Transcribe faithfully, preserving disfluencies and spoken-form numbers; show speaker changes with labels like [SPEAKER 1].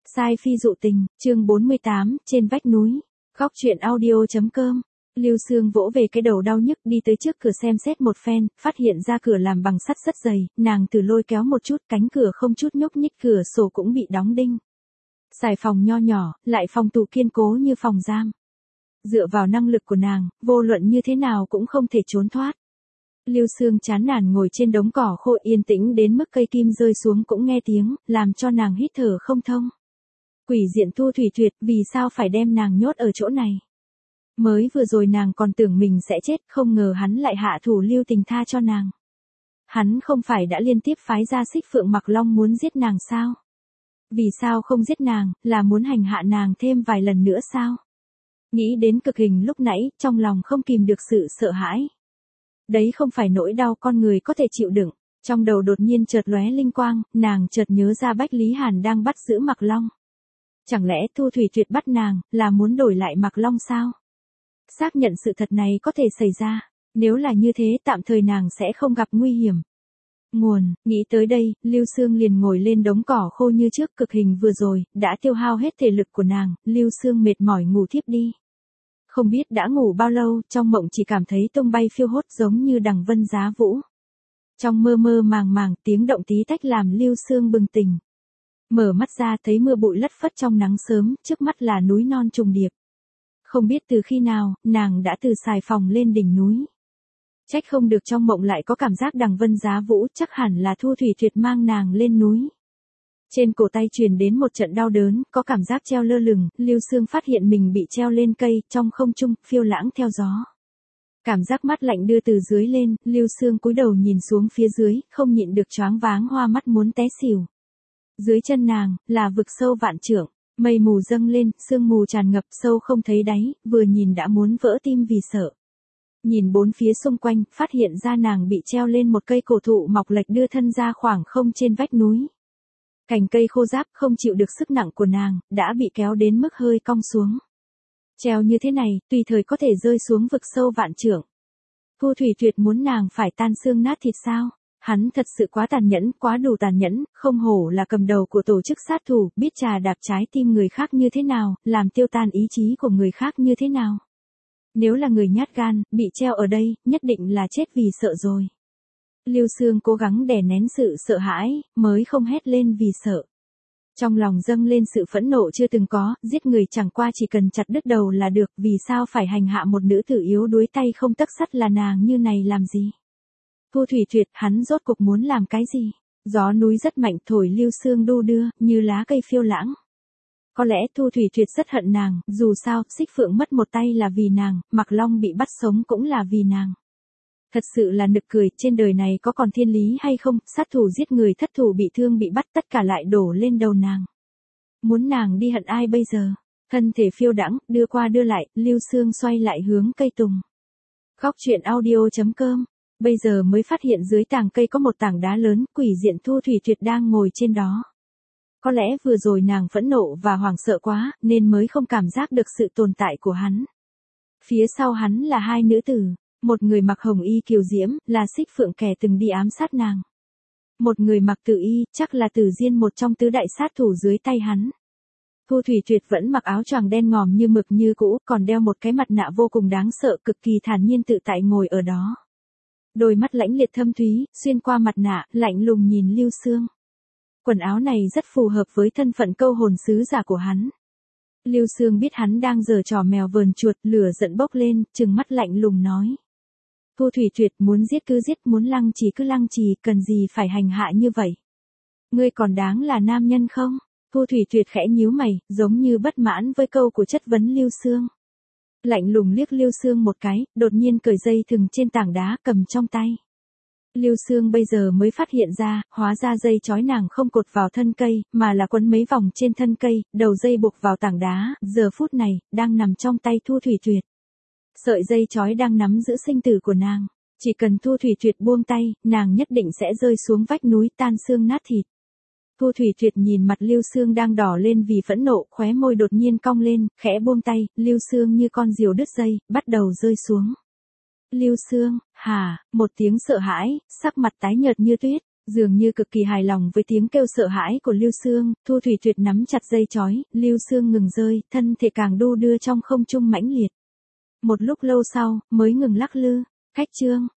[SPEAKER 1] Sai phi dụ tình, chương bốn mươi tám, trên vách núi. Góc truyện audio.com. Lưu Sương vỗ về cái đầu đau nhức đi tới trước cửa xem xét một phen, phát hiện ra cửa làm bằng sắt rất dày, nàng từ lôi kéo một chút, cánh cửa không chút nhúc nhích, cửa sổ cũng bị đóng đinh. Xài phòng nho nhỏ, lại phòng tủ kiên cố như phòng giam. Dựa vào năng lực của nàng, vô luận như thế nào cũng không thể trốn thoát. Lưu Sương chán nản ngồi trên đống cỏ khô yên tĩnh đến mức cây kim rơi xuống cũng nghe tiếng, làm cho nàng hít thở không thông. Quỷ diện Thu Thủy Tuyệt, vì sao phải đem nàng nhốt ở chỗ này? Mới vừa rồi nàng còn tưởng mình sẽ chết, không ngờ hắn lại hạ thủ lưu tình tha cho nàng. Hắn không phải đã liên tiếp phái ra Xích Phượng Mặc Long muốn giết nàng sao? Vì sao không giết nàng, là muốn hành hạ nàng thêm vài lần nữa sao? Nghĩ đến cực hình lúc nãy, trong lòng không kìm được sự sợ hãi. Đấy không phải nỗi đau con người có thể chịu đựng. Trong đầu đột nhiên chợt lóe linh quang, nàng chợt nhớ ra Bách Lý Hàn đang bắt giữ Mặc Long. Chẳng lẽ Thu Thủy Tuyệt bắt nàng, là muốn đổi lại Mặc Long sao? Xác nhận sự thật này có thể xảy ra, nếu là như thế tạm thời nàng sẽ không gặp nguy hiểm. Nguồn, nghĩ tới đây, Lưu Sương liền ngồi lên đống cỏ khô như trước, cực hình vừa rồi, đã tiêu hao hết thể lực của nàng, Lưu Sương mệt mỏi ngủ thiếp đi. Không biết đã ngủ bao lâu, trong mộng chỉ cảm thấy tung bay phiêu hốt giống như đằng vân giá vũ. Trong mơ mơ màng màng, tiếng động tí tách làm Lưu Sương bừng tỉnh. Mở mắt ra thấy mưa bụi lất phất trong nắng sớm, trước mắt là núi non trùng điệp. Không biết từ khi nào, nàng đã từ Sài Phòng lên đỉnh núi. Trách không được trong mộng lại có cảm giác đằng vân giá vũ, chắc hẳn là Thu Thủy Tuyệt mang nàng lên núi. Trên cổ tay truyền đến một trận đau đớn, có cảm giác treo lơ lửng, Lưu Sương phát hiện mình bị treo lên cây, trong không trung, phiêu lãng theo gió. Cảm giác mát lạnh đưa từ dưới lên, Lưu Sương cúi đầu nhìn xuống phía dưới, không nhịn được choáng váng hoa mắt muốn té xỉu. Dưới chân nàng, là vực sâu vạn trượng, mây mù dâng lên, sương mù tràn ngập sâu không thấy đáy, vừa nhìn đã muốn vỡ tim vì sợ. Nhìn bốn phía xung quanh, phát hiện ra nàng bị treo lên một cây cổ thụ mọc lệch đưa thân ra khoảng không trên vách núi. Cành cây khô ráp không chịu được sức nặng của nàng, đã bị kéo đến mức hơi cong xuống. Treo như thế này, tùy thời có thể rơi xuống vực sâu vạn trượng. Thu Thủy Tuyệt muốn nàng phải tan xương nát thịt sao? Hắn thật sự quá tàn nhẫn, quá đủ tàn nhẫn, không hổ là cầm đầu của tổ chức sát thủ, biết trà đạp trái tim người khác như thế nào, làm tiêu tan ý chí của người khác như thế nào. Nếu là người nhát gan, bị treo ở đây, nhất định là chết vì sợ rồi. Lưu Sương cố gắng đè nén sự sợ hãi, mới không hét lên vì sợ. Trong lòng dâng lên sự phẫn nộ chưa từng có, giết người chẳng qua chỉ cần chặt đứt đầu là được, vì sao phải hành hạ một nữ tử yếu đuối tay không tấc sắt là nàng như này làm gì? Thu Thủy Tuyệt, hắn rốt cuộc muốn làm cái gì? Gió núi rất mạnh thổi Lưu Sương đu đưa, như lá cây phiêu lãng. Có lẽ Thu Thủy Tuyệt rất hận nàng, dù sao, Xích Phượng mất một tay là vì nàng, Mặc Long bị bắt sống cũng là vì nàng. Thật sự là nực cười, trên đời này có còn thiên lý hay không, sát thủ giết người, thất thủ bị thương bị bắt, tất cả lại đổ lên đầu nàng. Muốn nàng đi hận ai bây giờ? Thân thể phiêu đãng, đưa qua đưa lại, Lưu Sương xoay lại hướng cây tùng. Góc truyện audio.com. Bây giờ mới phát hiện dưới tàng cây có một tảng đá lớn, quỷ diện Thu Thủy Tuyệt đang ngồi trên đó. Có lẽ vừa rồi nàng phẫn nộ và hoảng sợ quá, nên mới không cảm giác được sự tồn tại của hắn. Phía sau hắn là hai nữ tử, một người mặc hồng y kiều diễm, là Xích Phượng kẻ từng đi ám sát nàng. Một người mặc tử y, chắc là Tử Diên, một trong tứ đại sát thủ dưới tay hắn. Thu Thủy Tuyệt vẫn mặc áo choàng đen ngòm như mực như cũ, còn đeo một cái mặt nạ vô cùng đáng sợ, cực kỳ thản nhiên tự tại ngồi ở đó. Đôi mắt lãnh liệt thâm thúy, xuyên qua mặt nạ, lạnh lùng nhìn Lưu Sương. Quần áo này rất phù hợp với thân phận câu hồn sứ giả của hắn. Lưu Sương biết hắn đang giở trò mèo vờn chuột, lửa giận bốc lên, trừng mắt lạnh lùng nói. Thu Thủy Tuyệt, muốn giết cứ giết, muốn lăng trì cứ lăng trì, cần gì phải hành hạ như vậy? Ngươi còn đáng là nam nhân không? Thu Thủy Tuyệt khẽ nhíu mày, giống như bất mãn với câu của chất vấn Lưu Sương. Lạnh lùng liếc Lưu Sương một cái, đột nhiên cởi dây thừng trên tảng đá cầm trong tay. Lưu Sương bây giờ mới phát hiện ra, hóa ra dây chói nàng không cột vào thân cây, mà là quấn mấy vòng trên thân cây, đầu dây buộc vào tảng đá, giờ phút này, đang nằm trong tay Thu Thủy Tuyệt. Sợi dây chói đang nắm giữ sinh tử của nàng. Chỉ cần Thu Thủy Tuyệt buông tay, nàng nhất định sẽ rơi xuống vách núi tan xương nát thịt. Thu Thủy Tuyệt nhìn mặt Lưu Sương đang đỏ lên vì phẫn nộ, khóe môi đột nhiên cong lên, khẽ buông tay, Lưu Sương như con diều đứt dây, bắt đầu rơi xuống. Lưu Sương, hả, một tiếng sợ hãi, sắc mặt tái nhợt như tuyết, Dường như cực kỳ hài lòng với tiếng kêu sợ hãi của Lưu Sương, Thu Thủy Tuyệt nắm chặt dây chói, Lưu Sương ngừng rơi, thân thể càng đu đưa trong không trung mãnh liệt. Một lúc lâu sau, mới ngừng lắc lư. Khách chương.